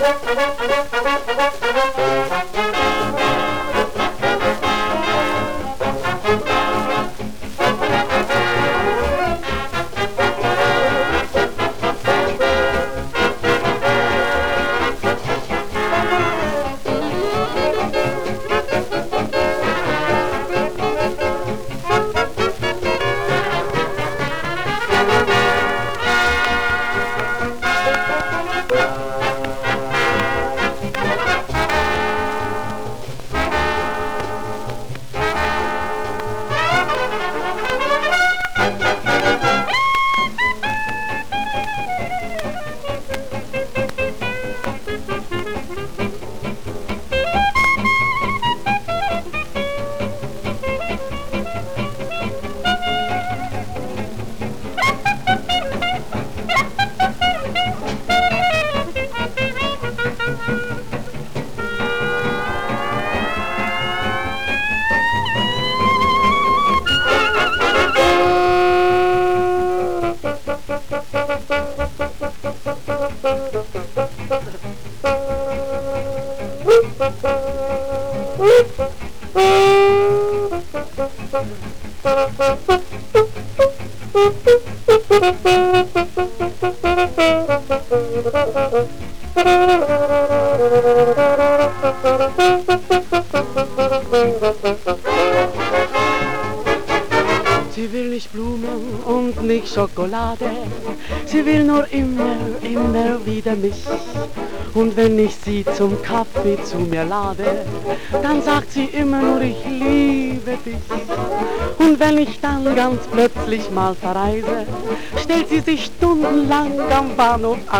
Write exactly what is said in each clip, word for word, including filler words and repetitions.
Sie will nicht Blumen und nicht Schokolade, sie will nur immer, immer wieder mich. Und wenn ich sie zum Kaffee zu mir lade, dann sagt sie immer nur, ich liebe dich. Und wenn ich dann ganz plötzlich mal verreise, stellt sie sich stundenlang am Bahnhof an.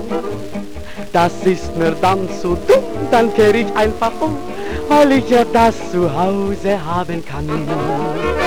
Das ist mir dann zu dumm, dann kehr ich einfach um, weil ich ja das zu Hause haben kann.